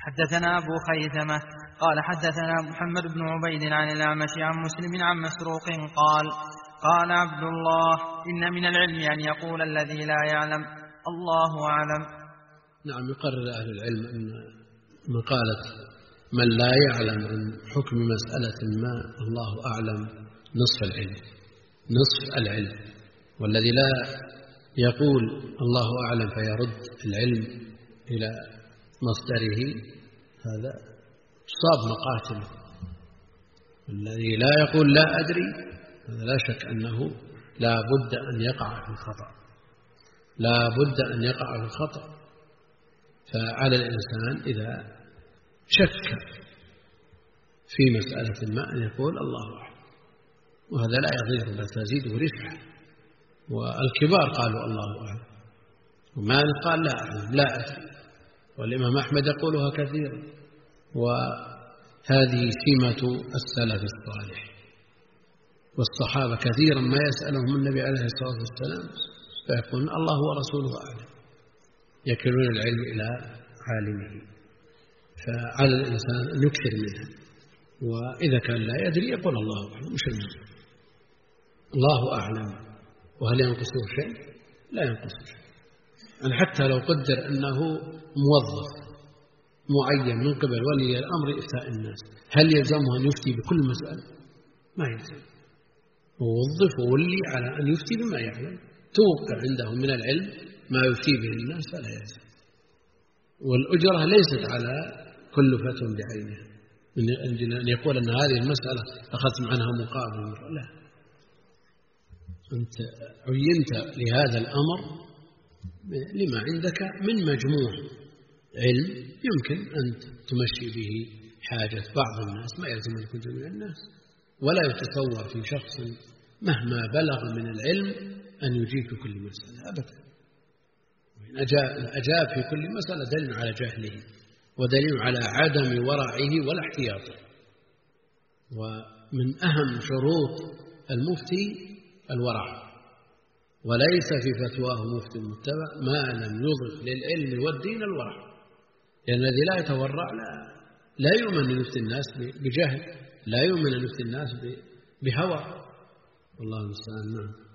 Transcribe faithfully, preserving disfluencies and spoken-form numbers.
حدثنا أبو خيثمة قال حدثنا محمد بن عبيد عن الأعمش عن مسلم عن مسروق قال قال عبد الله إن من العلم أن يقول الذي لا يعلم الله أعلم. نعم، يقرر أهل العلم أن مقالة من لا يعلم عن حكم مسألة ما الله أعلم نصف العلم، نصف العلم. والذي لا يقول الله أعلم فيرد العلم إلى مصدره هذا صاب مقاتله. الذي لا يقول لا أدري هذا لا شك أنه لا بد أن يقع في الخطأ، لا بد أن يقع في الخطأ. فعلى الإنسان إذا شك في مسألة ما أن يقول الله أعلم، وهذا لا يضير بل تزيده رفعة. والكبار قالوا الله أعلم، ومالك قال لا أعلم لا أدري، والإمام أحمد يقولها كثيرا. وهذه سمة السلف الصالح، والصحابة كثيرا ما يسألهم النبي عليه الصلاة والسلام فيقولون الله ورسوله أعلم، يكلون العلم إلى عالمه. فعلى الإنسان أن يكثر منها، وإذا كان لا يدري يقول الله أعلم، مش المهم الله أعلم. وهل ينقصه شيء؟ لا ينقصه شيء. يعني حتى لو قدر أنه موظف معين من قبل ولي الأمر إفتاء الناس، هل يلزمه أن يفتي بكل مسألة؟ ما يلزم. ووظف وولي على أن يفتي بما يعلم، توقع عنده من العلم ما يفتي به الناس فلا يلزم. والأجرة ليست على كل فتوى بعينها، من أن يقول أن هذه المسألة أخذت عنها مقابل، لا، أنت عينت لهذا الأمر لما عندك من مجموع علم يمكن أن تمشي به حاجة بعض الناس، ما يلزم أن يكون جميع الناس. ولا يتصور في شخص مهما بلغ من العلم أن يجيب في كل مسألة أبدا. وإن أجاب في كل مسألة دليل على جهله، ودليل على عدم ورعه ولا احتياطه. ومن أهم شروط المفتي الورع، وليس في فتواه مفتي متبع ما لم يضف للعلم والدين الورع. لأن الذي لا يتورع لا, لا يؤمن أن يفتي الناس بجهل، لا يؤمن أن يفتي الناس بهوى. والله المستعان. نعم.